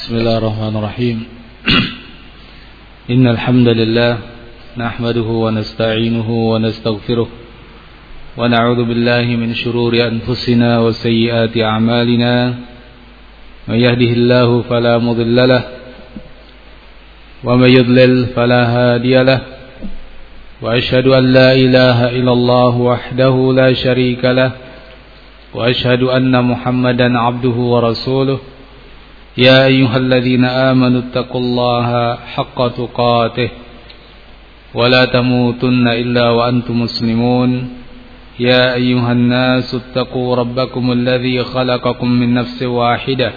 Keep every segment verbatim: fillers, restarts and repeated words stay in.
بسم الله الرحمن الرحيم إن الحمد لله نحمده ونستعينه ونستغفره ونعوذ بالله من شرور أنفسنا وسيئات أعمالنا من يهده الله فلا مضل له ومن يضلل فلا هادي له وأشهد أن لا إله إلا الله وحده لا شريك له وأشهد أن محمدا عبده ورسوله يا أيها الذين آمنوا اتقوا الله حق تقاته ولا تموتن إلا وأنتم مسلمون يا أيها الناس اتقوا ربكم الذي خلقكم من نفس واحدة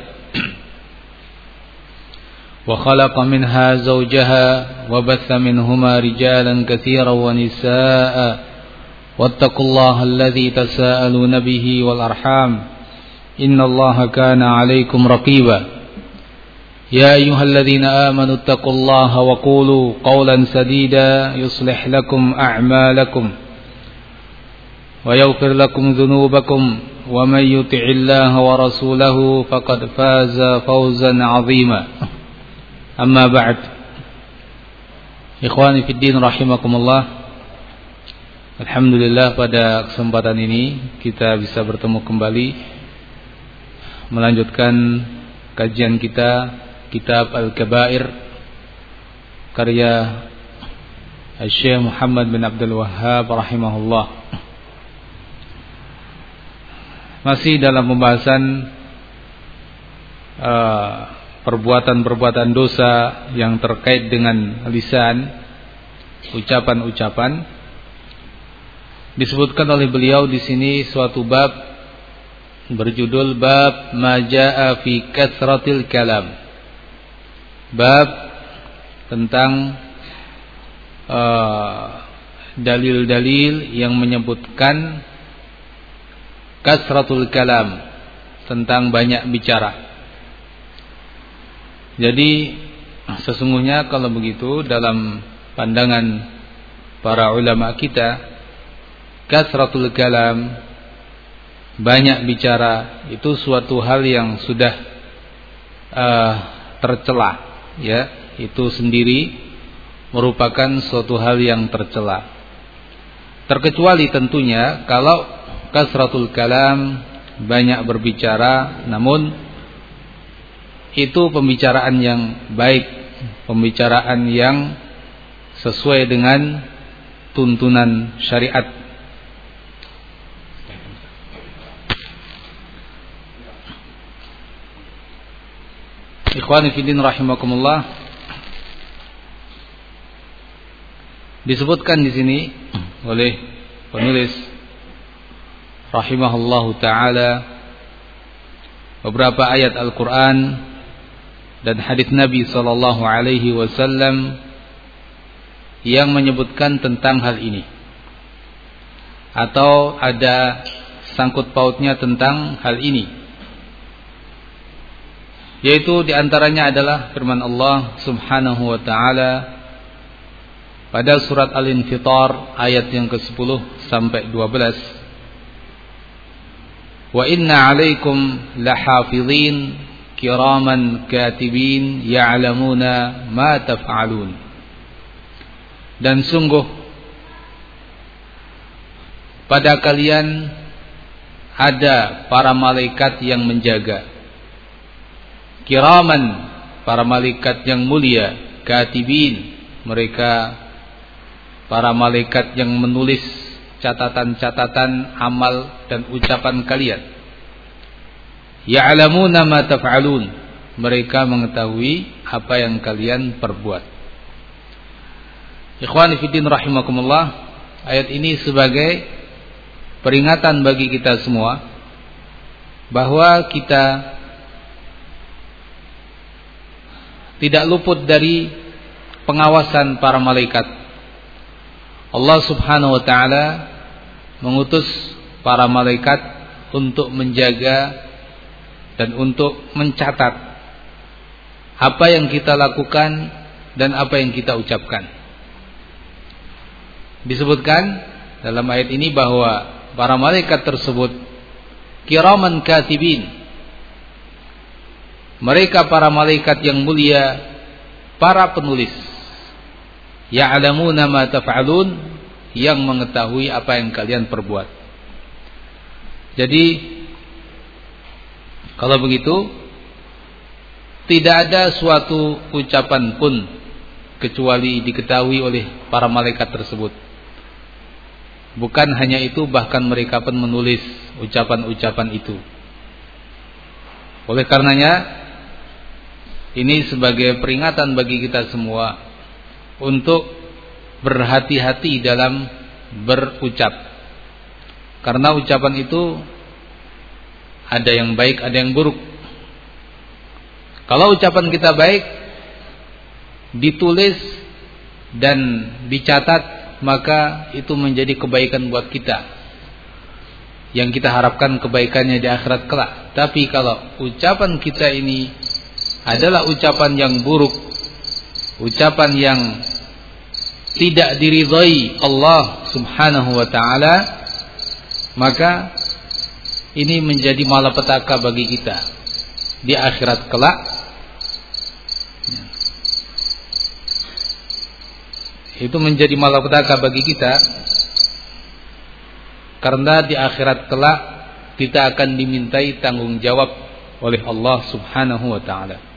وخلق منها زوجها وبث منهما رجالا كثيرا ونساء واتقوا الله الذي تساءلون به والأرحام إن الله كان عليكم رقيبا يا أيها الذين آمنوا اتقوا الله وقولوا قولا سديدا يصلح لكم أعمالكم ويغفر لكم ذنوبكم ومن يطع الله ورسوله فقد فاز فوزا عظيما أما بعد Ikhwani fi din rahimakumullah. Alhamdulillah pada kesempatan ini kita bisa bertemu kembali melanjutkan kajian kita Kitab Al-Kabair karya Syekh Muhammad bin Abdul Wahhab rahimahullah. Masih dalam pembahasan uh, perbuatan-perbuatan dosa yang terkait dengan lisan, ucapan-ucapan. Disebutkan oleh beliau di sini suatu bab berjudul bab ma jaa fi kathratil kalam. Bab tentang uh, dalil-dalil yang menyebutkan kasratul kalam, tentang banyak bicara. Jadi sesungguhnya kalau begitu dalam pandangan para ulama kita, kasratul kalam, banyak bicara itu suatu hal yang sudah uh, tercela, ya, itu sendiri merupakan suatu hal yang tercela. Terkecuali tentunya kalau kasratul kalam, banyak berbicara, namun itu pembicaraan yang baik, pembicaraan yang sesuai dengan tuntunan syariat. Ikhwani fillah rahimakumullah. Disebutkan di sini oleh penulis rahimahullahu taala beberapa ayat Al-Qur'an dan hadis Nabi sallallahu alaihi wasallam yang menyebutkan tentang hal ini, atau ada sangkut pautnya tentang hal ini. Yaitu diantaranya adalah firman Allah subhanahu wa ta'ala pada surat Al-Infitar ayat yang kesepuluh sampai dua belas. Wa inna alaikum lahafidhin kiraman katibin ya'lamuna ma taf'alun. Dan sungguh pada kalian ada para malaikat yang menjaga, kiraman, para malaikat yang mulia, katibin, mereka para malaikat yang menulis catatan-catatan amal dan ucapan kalian. Ya'lamuna ma taf'alun, mereka mengetahui apa yang kalian perbuat. Ikhwani fiddin rahimakumullah, ayat ini sebagai peringatan bagi kita semua bahwa kita tidak luput dari pengawasan para malaikat. Allah subhanahu wa ta'ala mengutus para malaikat untuk menjaga dan untuk mencatat apa yang kita lakukan dan apa yang kita ucapkan. Disebutkan dalam ayat ini bahwa para malaikat tersebut kiraman katibin, mereka para malaikat yang mulia, para penulis, ya'lamuna ma taf'alun, yang mengetahui apa yang kalian perbuat. Jadi kalau begitu, tidak ada suatu ucapan pun kecuali diketahui oleh para malaikat tersebut. Bukan hanya itu, bahkan mereka pun menulis ucapan-ucapan itu. Oleh karenanya, ini sebagai peringatan bagi kita semua untuk berhati-hati dalam berucap. Karena ucapan itu ada yang baik, ada yang buruk. Kalau ucapan kita baik, ditulis dan dicatat, maka itu menjadi kebaikan buat kita, yang kita harapkan kebaikannya di akhirat kelak. Tapi kalau ucapan kita ini adalah ucapan yang buruk, ucapan yang tidak diridhai Allah Subhanahu wa ta'ala, maka ini menjadi malapetaka bagi kita di akhirat kelak. Itu menjadi malapetaka bagi kita, karena di akhirat kelak kita akan dimintai tanggung jawab oleh Allah Subhanahu wa ta'ala.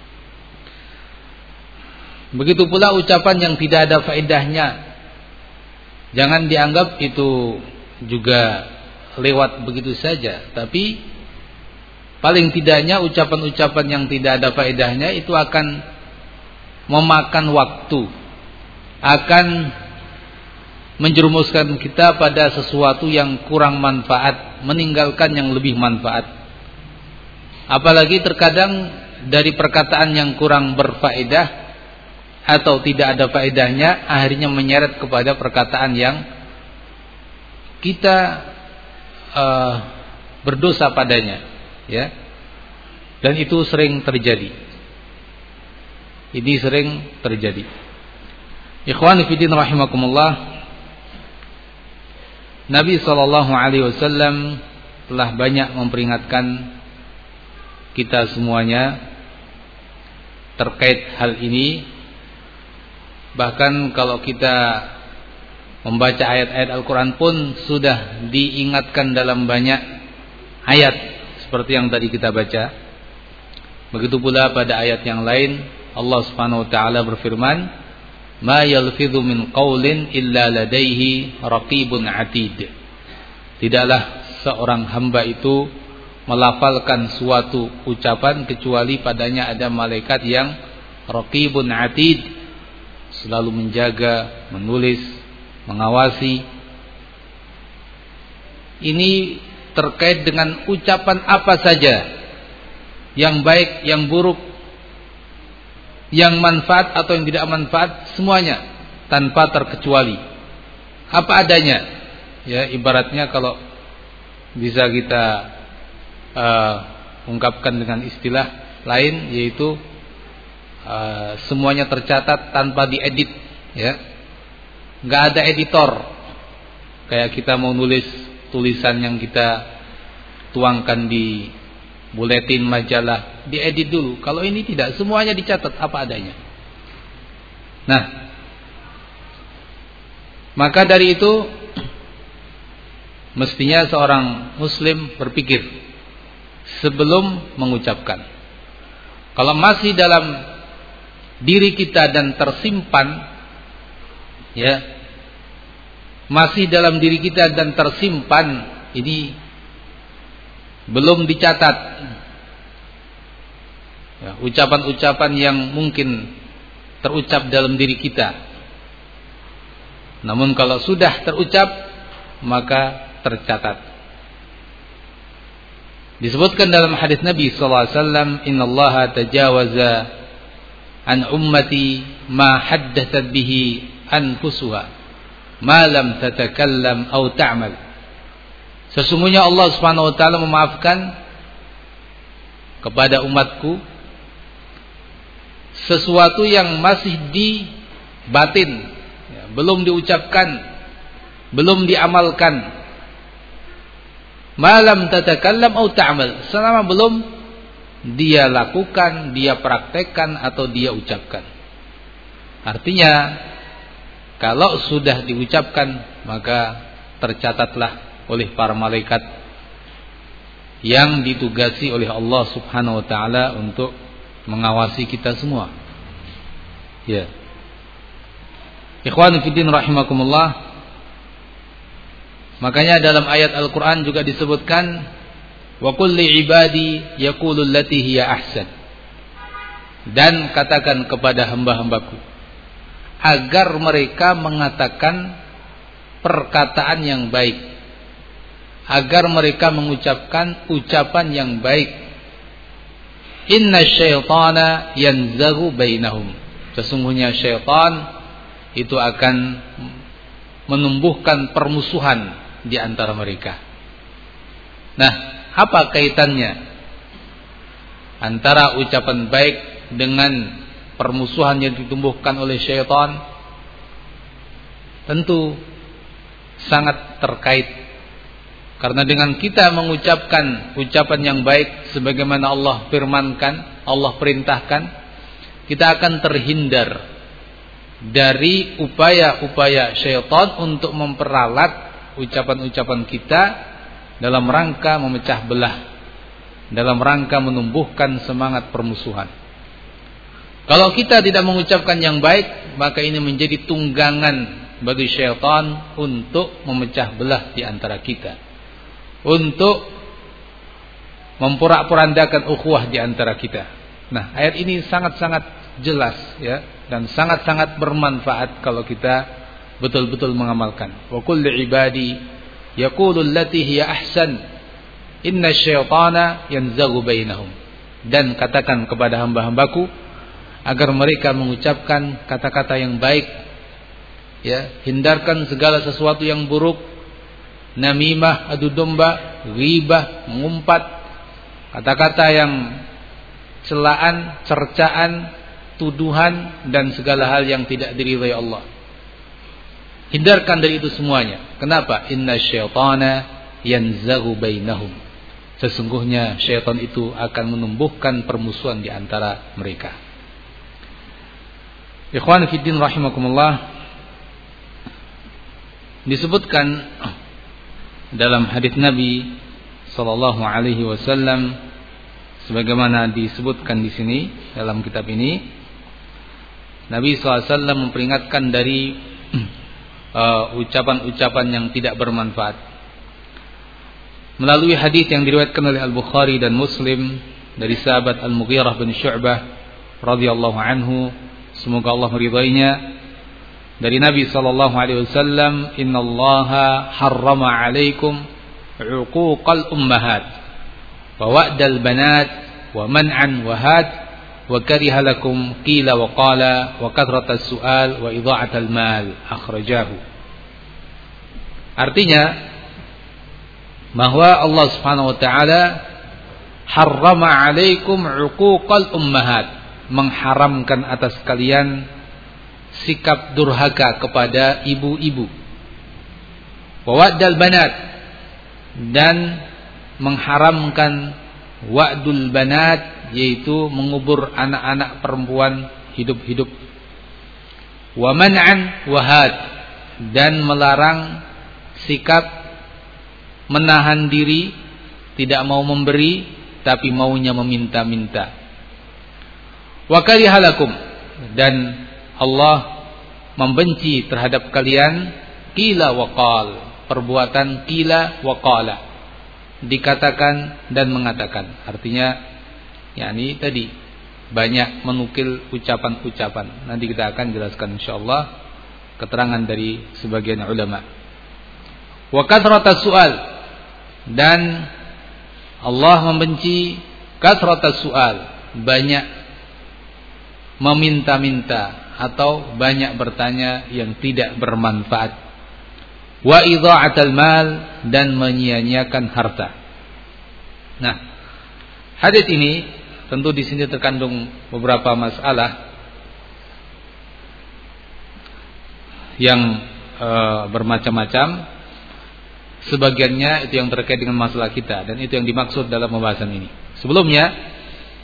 Begitu pula ucapan yang tidak ada faedahnya, jangan dianggap itu juga lewat begitu saja. Tapi paling tidaknya ucapan-ucapan yang tidak ada faedahnya itu akan memakan waktu, akan menjerumuskan kita pada sesuatu yang kurang manfaat, meninggalkan yang lebih manfaat. Apalagi terkadang dari perkataan yang kurang berfaedah atau tidak ada faedahnya, akhirnya menyeret kepada perkataan yang kita uh, berdosa padanya, ya. Dan itu sering terjadi. Ini sering terjadi. Ikhwani fillah rahimakumullah, Nabi sallallahu alaihi wasallam telah banyak memperingatkan kita semuanya terkait hal ini. Bahkan kalau kita membaca ayat-ayat Al-Quran pun sudah diingatkan dalam banyak ayat seperti yang tadi kita baca. Begitu pula pada ayat yang lain Allah Subhanahu wa taala berfirman, "Ma yalfidhu min qaulin illa ladaihi raqibun atid." Tidaklah seorang hamba itu melafalkan suatu ucapan kecuali padanya ada malaikat yang raqibun atid, selalu menjaga, menulis, mengawasi. Ini terkait dengan ucapan apa saja, yang baik, yang buruk, yang manfaat atau yang tidak manfaat, semuanya tanpa terkecuali. Apa adanya, ya, ibaratnya kalau bisa kita uh, ungkapkan dengan istilah lain, yaitu Uh, semuanya tercatat tanpa diedit, ya. Nggak ada editor. Kayak kita mau nulis tulisan yang kita tuangkan di buletin majalah, diedit dulu. Kalau ini tidak, semuanya dicatat apa adanya. Nah, maka dari itu mestinya seorang muslim berpikir sebelum mengucapkan. Kalau masih dalam diri kita dan tersimpan, ya, masih dalam diri kita dan tersimpan, ini belum dicatat, ya, ucapan-ucapan yang mungkin terucap dalam diri kita. Namun kalau sudah terucap, maka tercatat. Disebutkan dalam hadis Nabi sallallahu alaihi wasallam, "Innallaha tajawaza an ummati ma haddathat bihi anfusuha ma lam tatakallam aw ta'mal." Sesungguhnya Allah Subhanahu wa taala memaafkan kepada umatku sesuatu yang masih di batin, ya, belum diucapkan, belum diamalkan. Ma lam tatakallam aw ta'mal, selama belum dia lakukan, dia praktekkan atau dia ucapkan. Artinya kalau sudah diucapkan maka tercatatlah oleh para malaikat yang ditugasi oleh Allah Subhanahu wa taala untuk mengawasi kita semua. Ya. Ikhwan fillah rahimakumullah. Makanya dalam ayat Al-Qur'an juga disebutkan wa qul li ibadi yaqulu allati hiya ahsan. Dan katakan kepada hamba-hambaku agar mereka mengatakan perkataan yang baik, agar mereka mengucapkan ucapan yang baik. Inna syaitana yanzaghu bainahum. Sesungguhnya syaitan itu akan menumbuhkan permusuhan di antara mereka. Nah, apa kaitannya antara ucapan baik dengan permusuhan yang ditumbuhkan oleh syaitan? Tentu sangat terkait. Karena dengan kita mengucapkan ucapan yang baik sebagaimana Allah firmankan, Allah perintahkan, kita akan terhindar dari upaya-upaya syaitan untuk memperalat ucapan-ucapan kita dalam rangka memecah belah, dalam rangka menumbuhkan semangat permusuhan. Kalau kita tidak mengucapkan yang baik, maka ini menjadi tunggangan bagi syaitan untuk memecah belah di antara kita, untuk memporak-porandakan ukhuwah di antara kita. Nah, ayat ini sangat-sangat jelas ya, dan sangat-sangat bermanfaat kalau kita betul-betul mengamalkan. Wa qul li ibadi yaqulu allati hiya ahsan inna syaitana yanzaghu bainahum. Dan katakan kepada hamba-hambaku agar mereka mengucapkan kata-kata yang baik. Ya, hindarkan segala sesuatu yang buruk, namimah, adu domba, ghibah, mengumpat, kata-kata yang celaan, cercaan, tuduhan dan segala hal yang tidak diridhai Allah. Hindarkan dari itu semuanya. Kenapa? Inna syaitana yanzaghu bainahum. Sesungguhnya syaitan itu akan menumbuhkan permusuhan di antara mereka. Ikhwan fillah rahimakumullah. Disebutkan dalam hadis Nabi sallallahu alaihi wasallam sebagaimana disebutkan di sini dalam kitab ini, Nabi sallallahu alaihi wasallam memperingatkan dari uh, ucapan-ucapan yang tidak bermanfaat. Melalui hadis yang diriwayatkan oleh Al-Bukhari dan Muslim dari sahabat Al-Mughirah bin Syu'bah radhiyallahu anhu, semoga Allah meridainya, dari Nabi sallallahu alaihi wasallam, innallaha harrama 'alaikum 'uquqal ummahat wa wa'dal banat wa man'an wa had wa kariha lakum qila wa qala wa kathratas su'al wa idha'atal mal, akhrajahu. Artinya bahwa Allah Subhanahu wa taala harrama 'alaikum 'uquqal ummahat, mengharamkan atas kalian sikap durhaka kepada ibu-ibu, wa'dal banat, dan mengharamkan wa'dul banat, yaitu mengubur anak-anak perempuan hidup-hidup, wa man'an wahad, dan melarang sikap menahan diri, tidak mau memberi tapi maunya meminta-minta. Wa karihalakum, dan Allah membenci terhadap kalian qila wa qal, perbuatan qila wa qala, dikatakan dan mengatakan. Artinya yakni tadi banyak menukil ucapan-ucapan. Nanti kita akan jelaskan insyaallah keterangan dari sebagian ulama. Wa kathratas su'al, dan Allah membenci kathratas su'al, banyak meminta-minta atau banyak bertanya yang tidak bermanfaat. Wa idha'atal mal, dan menyia-nyiakan harta. Nah, hadis ini tentu di sini terkandung beberapa masalah yang e, bermacam-macam. Sebagiannya itu yang terkait dengan masalah kita, dan itu yang dimaksud dalam pembahasan ini. Sebelumnya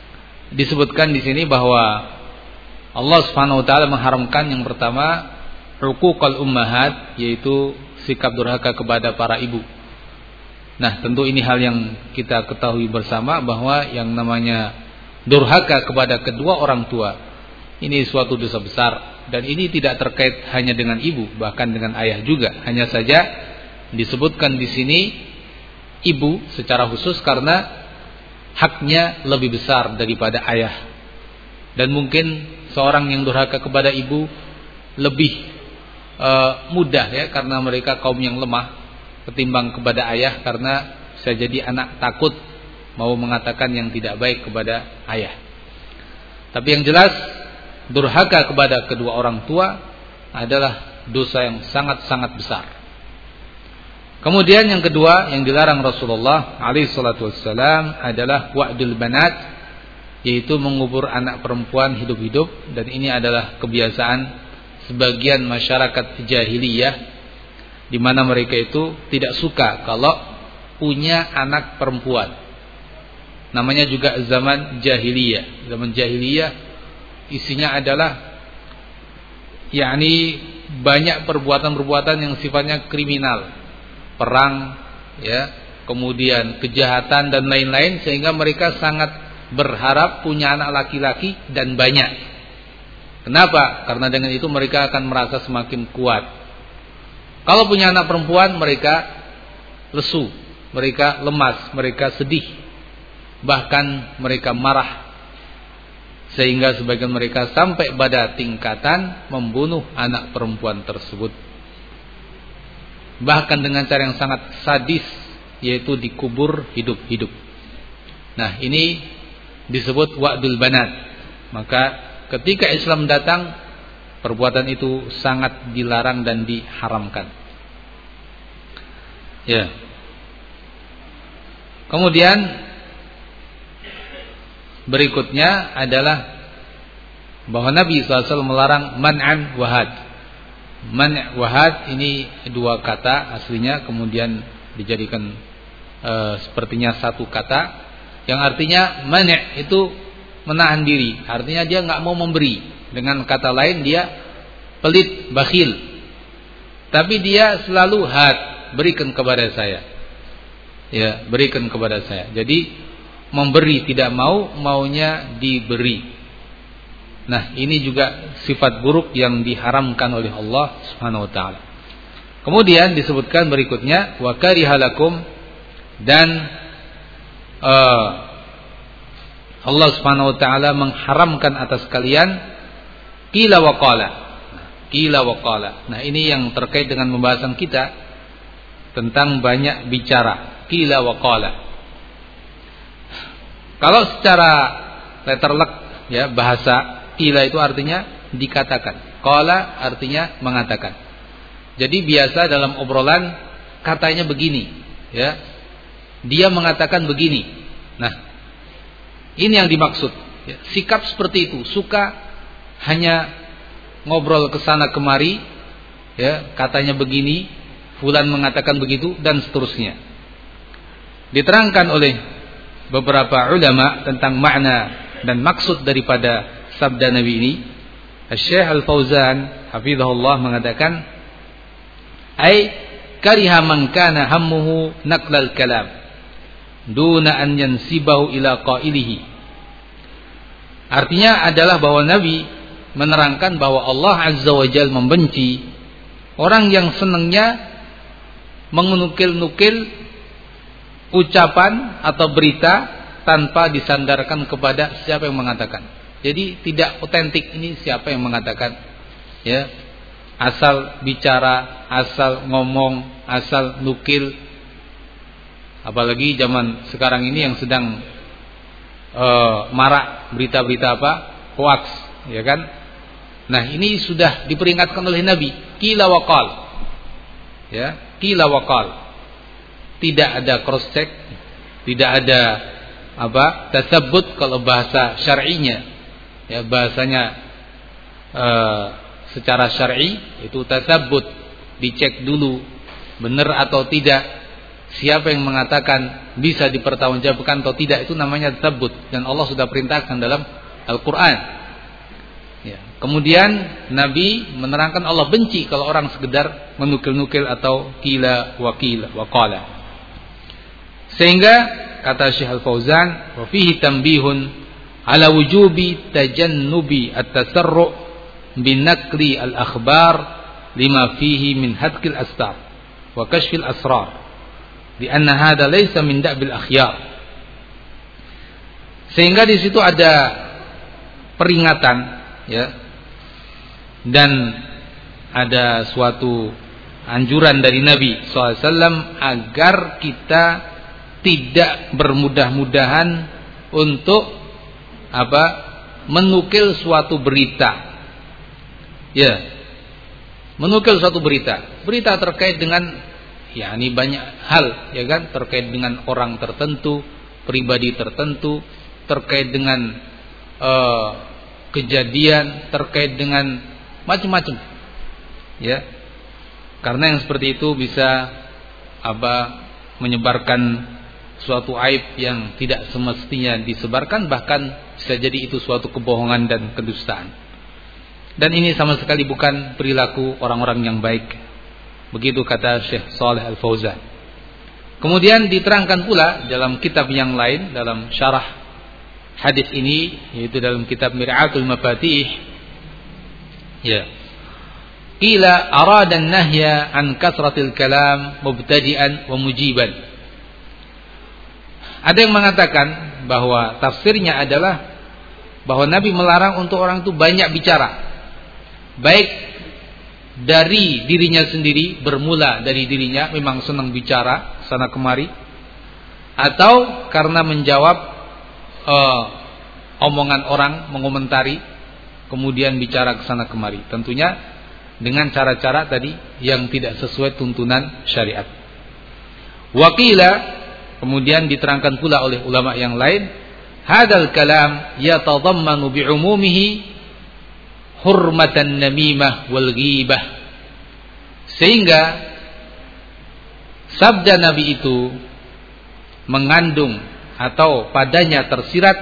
disebutkan di sini bahwa Allah Subhanahu wa taala mengharamkan yang pertama huquqal ummahat, yaitu sikap durhaka kepada para ibu. Nah, tentu ini hal yang kita ketahui bersama bahwa yang namanya durhaka kepada kedua orang tua ini suatu dosa besar, dan ini tidak terkait hanya dengan ibu, bahkan dengan ayah juga. Hanya saja disebutkan di sini ibu secara khusus karena haknya lebih besar daripada ayah. Dan mungkin seorang yang durhaka kepada ibu lebih uh, mudah ya, karena mereka kaum yang lemah ketimbang kepada ayah, karena bisa jadi anak takut mau mengatakan yang tidak baik kepada ayah. Tapi yang jelas durhaka kepada kedua orang tua adalah dosa yang sangat-sangat besar. Kemudian yang kedua yang dilarang Rasulullah alaihi salatu wassalam adalah wa'dul banat, yaitu mengubur anak perempuan hidup-hidup. Dan ini adalah kebiasaan sebagian masyarakat jahiliyah, di mana mereka itu tidak suka kalau punya anak perempuan. Namanya juga zaman jahiliyah. Zaman jahiliyah isinya adalah yakni banyak perbuatan-perbuatan yang sifatnya kriminal, perang ya, kemudian kejahatan dan lain-lain, sehingga mereka sangat berharap punya anak laki-laki dan banyak. Kenapa? Karena dengan itu mereka akan merasa semakin kuat. Kalau punya anak perempuan mereka lesu, mereka lemas, mereka sedih, bahkan mereka marah, sehingga sebagian mereka sampai pada tingkatan membunuh anak perempuan tersebut, bahkan dengan cara yang sangat sadis, yaitu dikubur hidup-hidup. Nah, ini disebut wa'dul banat. Maka ketika Islam datang, perbuatan itu sangat dilarang dan diharamkan. Ya. Kemudian berikutnya adalah bahwa Nabi shallallahu alaihi wasallam melarang man'an wahad. Man' wahad ini dua kata aslinya, kemudian dijadikan e, sepertinya satu kata, yang artinya man' itu menahan diri, artinya dia nggak mau memberi. Dengan kata lain dia pelit, bakhil, tapi dia selalu had, berikan kepada saya, ya berikan kepada saya. Jadi memberi tidak mau, maunya diberi. Nah, ini juga sifat buruk yang diharamkan oleh Allah Subhanahu wa taala. Kemudian disebutkan berikutnya wa karihalakum, dan uh, Allah Subhanahu wa taala mengharamkan atas kalian qila wa qala. Qila wa qala. Nah, ini yang terkait dengan pembahasan kita tentang banyak bicara, qila wa qala. Kalau secara letterlek ya, bahasa qila itu artinya dikatakan, qala artinya mengatakan. Jadi biasa dalam obrolan katanya begini, ya. Dia mengatakan begini. Nah, ini yang dimaksud. Ya, sikap seperti itu, suka hanya ngobrol ke sana kemari, ya, katanya begini, fulan mengatakan begitu, dan seterusnya. Diterangkan oleh beberapa ulama tentang makna dan maksud daripada sabda Nabi ini. Syekh Al-Fauzan hafizahullah mengatakan, ai kariha man kana hammuhu naqlal kalam duna an yansibahu ila qailihi. Artinya adalah bahwa Nabi menerangkan bahwa Allah Azza wa Jalla membenci orang yang senangnya menukil-nukil ucapan atau berita tanpa disandarkan kepada siapa yang mengatakan. Jadi tidak otentik ini siapa yang mengatakan, ya. Asal bicara, asal ngomong, asal nukil. Apalagi zaman sekarang ini yang sedang uh, marak berita-berita apa? Hoax, ya kan? Nah, ini sudah diperingatkan oleh Nabi, qila wa qal. Ya, qila wa qal. Tidak ada cross check, tidak ada apa? Tasabbut kalau bahasa syar'inya. Ya, bahasanya uh, secara syar'i itu tasabbut, dicek dulu benar atau tidak. siapa yang mengatakan bisa dipertanggungjawabkan atau tidak, itu namanya tasabbut, dan Allah sudah perintahkan dalam Al-Qur'an. Ya. Kemudian Nabi menerangkan Allah benci kalau orang sekedar menukil-nukil atau kila wa kila wa qala. Sehingga kata Syekh Al-Fauzan, wa fihi tanbihun ala wujubi tajannubi at-tasarru' binakli al-akhbar lima fihi min hadkil astar wa kashfil asrar, di anna hadha laysa min da'bil akhyar. Sehingga di situ ada peringatan, ya, dan ada suatu anjuran dari Nabi shallallahu alaihi wasallam agar kita tidak bermudah-mudahan untuk apa menukil suatu berita, ya, menukil suatu berita, berita terkait dengan, ya, ini banyak hal, ya kan, terkait dengan orang tertentu, pribadi tertentu, terkait dengan uh, kejadian, terkait dengan macam-macam, ya, karena yang seperti itu bisa apa menyebarkan suatu aib yang tidak semestinya disebarkan, bahkan bisa jadi itu suatu kebohongan dan kedustaan. Dan ini sama sekali bukan perilaku orang-orang yang baik. Begitu kata Syekh Shalih Al-Fauzan. Kemudian diterangkan pula dalam kitab yang lain, dalam syarah hadis ini, yaitu dalam kitab Mir'atul Mafatih, ya, qila arada an-nahya an kasratil kalam mubtadi'an wa mujiban. Ada yang mengatakan bahwa tafsirnya adalah bahwa Nabi melarang untuk orang itu banyak bicara, baik dari dirinya sendiri, bermula dari dirinya, memang senang bicara sana kemari, atau karena menjawab uh, omongan orang, mengomentari, kemudian bicara ke sana kemari, tentunya dengan cara-cara tadi yang tidak sesuai tuntunan syariat. Waqila, kemudian diterangkan pula oleh ulama yang lain, hadal kalam yatadammanu bi'umumihi hurmatan namimah wal ghibah. Sehingga sabda Nabi itu mengandung atau padanya tersirat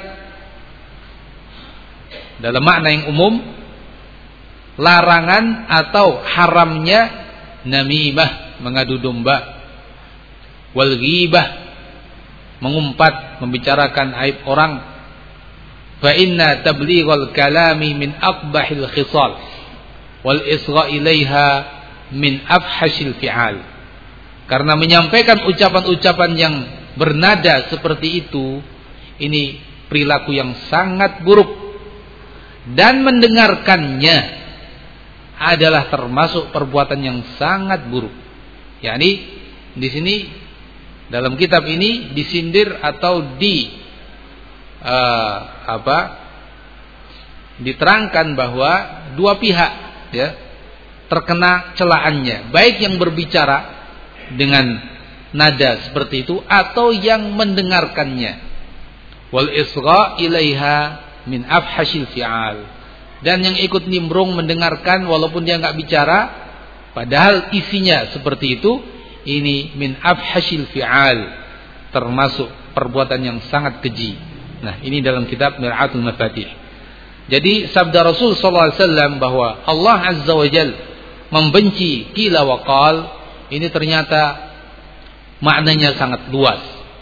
dalam makna yang umum larangan atau haramnya namimah, mengadu domba, wal ghibah, mengumpat, membicarakan aib orang. Fa inna tablighal kalami min aqbahil khisal wal isgha ilaiha min afhashil fi'al. Karena menyampaikan ucapan-ucapan yang bernada seperti itu, ini perilaku yang sangat buruk, dan mendengarkannya adalah termasuk perbuatan yang sangat buruk. yakni di sini dalam kitab ini disindir atau di uh, apa diterangkan bahwa dua pihak ya terkena celaannya, baik yang berbicara dengan nada seperti itu atau yang mendengarkannya. Wal isgha ilaiha min afhashil fi'al, dan yang ikut nimbrung mendengarkan walaupun dia enggak bicara padahal isinya seperti itu, ini min afhashil fi'al, termasuk perbuatan yang sangat keji. Nah, ini dalam kitab Mir'atul Mafatih. Jadi sabda Rasul sallallahu alaihi wasallam bahwa Allah azza wa jalla membenci qila wa qal, ini ternyata maknanya sangat luas,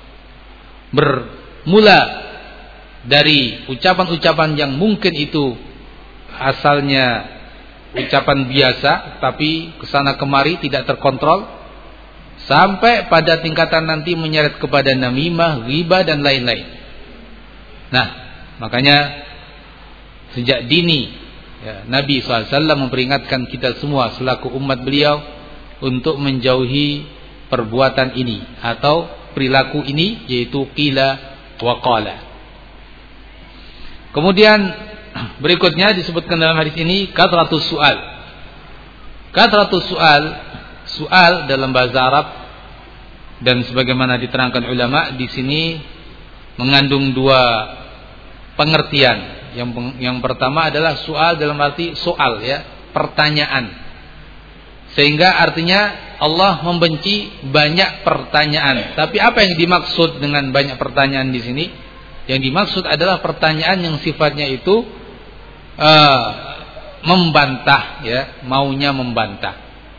bermula dari ucapan-ucapan yang mungkin itu asalnya ucapan biasa tapi kesana kemari tidak terkontrol, sampai pada tingkatan nanti menyeret kepada namimah, ghibah dan lain-lain. Nah, makanya sejak dini ya, Nabi shallallahu alaihi wasallam memperingatkan kita semua selaku umat beliau untuk menjauhi perbuatan ini atau perilaku ini, yaitu qila wa qala. Kemudian berikutnya disebutkan dalam hadis ini kathratus su'al. Kathratus su'al, su'al dalam bahasa Arab dan sebagaimana diterangkan ulama di sini mengandung dua pengertian. Yang yang pertama adalah soal dalam arti soal ya, pertanyaan. Sehingga artinya Allah membenci banyak pertanyaan. Tapi apa yang dimaksud dengan banyak pertanyaan di sini? Yang dimaksud adalah pertanyaan yang sifatnya itu uh, membantah, ya, maunya membantah,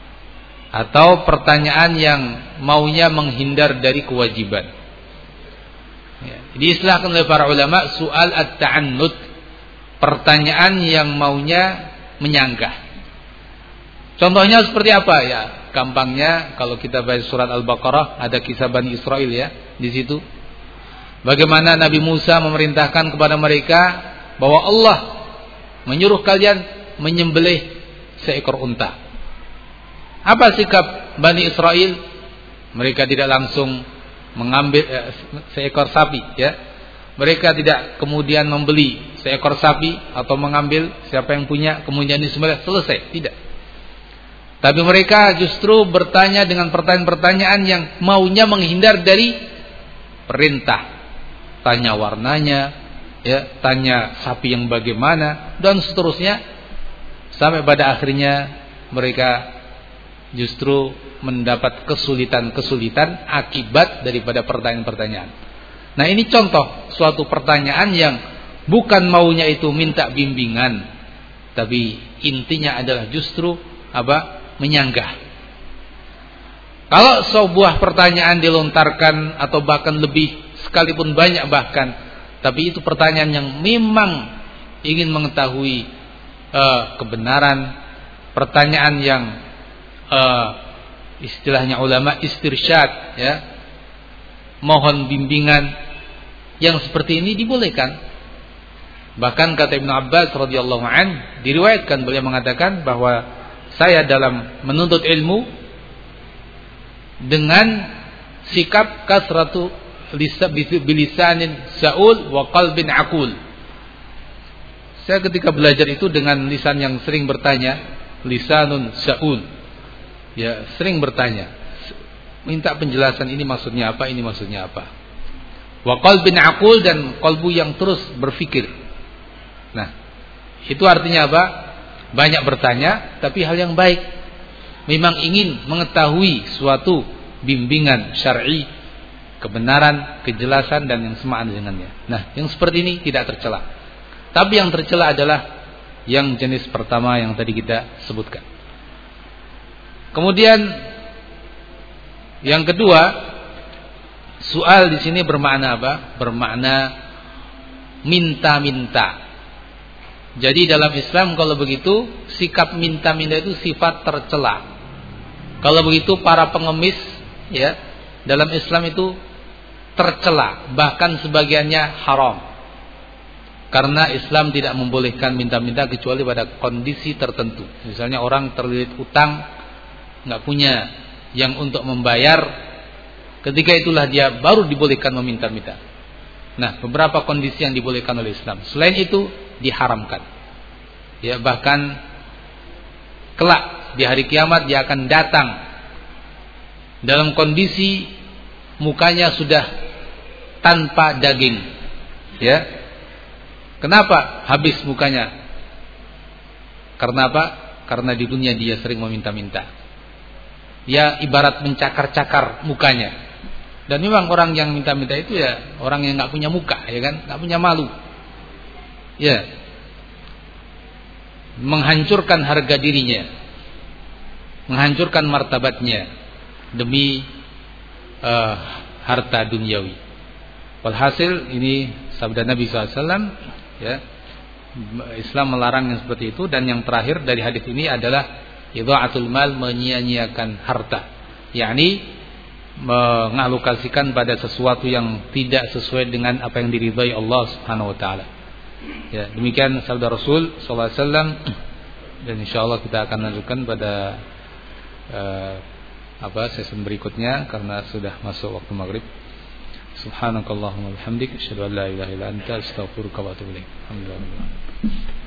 atau pertanyaan yang maunya menghindar dari kewajiban. Ya, diistilahkan oleh para ulama soal at-ta'annud, pertanyaan yang maunya menyanggah. Contohnya seperti apa ya? Gampangnya kalau kita baca surat Al-Baqarah ada kisah Bani Israel ya di situ. Bagaimana Nabi Musa memerintahkan kepada mereka bahwa Allah menyuruh kalian menyembelih seekor unta. Apa sikap Bani Israel? Mereka tidak langsung mengambil eh, seekor sapi ya. Mereka tidak kemudian membeli seekor sapi atau mengambil siapa yang punya kemudian disembelih selesai, tidak. Tapi mereka justru bertanya dengan pertanyaan-pertanyaan yang maunya menghindar dari perintah. Tanya warnanya, ya, tanya sapi yang bagaimana, dan seterusnya. Sampai pada akhirnya mereka justru mendapat kesulitan-kesulitan akibat daripada pertanyaan-pertanyaan. Nah, ini contoh suatu pertanyaan yang bukan maunya itu minta bimbingan, tapi intinya adalah justru apa? Menyanggah. Kalau sebuah pertanyaan dilontarkan atau bahkan lebih, sekalipun banyak bahkan, tapi itu pertanyaan yang memang ingin mengetahui uh, kebenaran, pertanyaan yang uh, istilahnya ulama istirsyad, ya, mohon bimbingan, yang seperti ini dibolehkan. Bahkan kata Ibnu Abbas radhiyallahu an, diriwayatkan beliau mengatakan bahwa saya dalam menuntut ilmu dengan sikap kasratu bilisanin sa'ul wa qalbin aqul. Saya ketika belajar itu dengan lisan yang sering bertanya, lisanun sa'ul, ya, sering bertanya, minta penjelasan, ini maksudnya apa, ini maksudnya apa. Wa qalbin aqul, dan kalbu yang terus berpikir. Nah, itu artinya apa? Banyak bertanya, tapi hal yang baik. Memang ingin mengetahui suatu bimbingan syar'i, kebenaran, kejelasan, dan yang semaan dengannya. Nah, yang seperti ini tidak tercela. Tapi yang tercela adalah yang jenis pertama yang tadi kita sebutkan. Kemudian yang kedua, soal di sini bermakna apa? Bermakna minta-minta. Jadi dalam Islam kalau begitu sikap minta-minta itu sifat tercela. Kalau begitu para pengemis ya dalam Islam itu tercela, bahkan sebagiannya haram. Karena Islam tidak membolehkan minta-minta kecuali pada kondisi tertentu. Misalnya orang terlilit utang, nggak punya yang untuk membayar, ketika itulah dia baru dibolehkan meminta-minta. Nah, beberapa kondisi yang dibolehkan oleh Islam. Selain itu diharamkan. Ya, bahkan kelak di hari kiamat dia akan datang dalam kondisi mukanya sudah tanpa daging. Ya. Kenapa habis mukanya? Karena apa? Karena di dunia dia sering meminta-minta. Ya, ibarat mencakar-cakar mukanya. Dan memang orang yang minta-minta itu ya orang yang nggak punya muka, ya kan, nggak punya malu. Ya, menghancurkan harga dirinya, menghancurkan martabatnya demi uh, harta duniawi. Walhasil ini sabda Nabi shallallahu alaihi wasallam, ya, Islam melarang yang seperti itu. Dan yang terakhir dari hadis ini adalah idha'atul mal, menyia-nyiakan harta, yakni mengalokasikan pada sesuatu yang tidak sesuai dengan apa yang diridhai Allah Subhanahu wa taala. Ya, demikian sabda Rasul sallallahu alaihi wasallam, dan insyaallah kita akan lanjutkan pada uh, apa sesi berikutnya karena sudah masuk waktu maghrib. Subhanakallahumma wa bihamdik asyhadu an la ilaha illa anta astaghfiruka wa atubu ilaik. Alhamdulillah.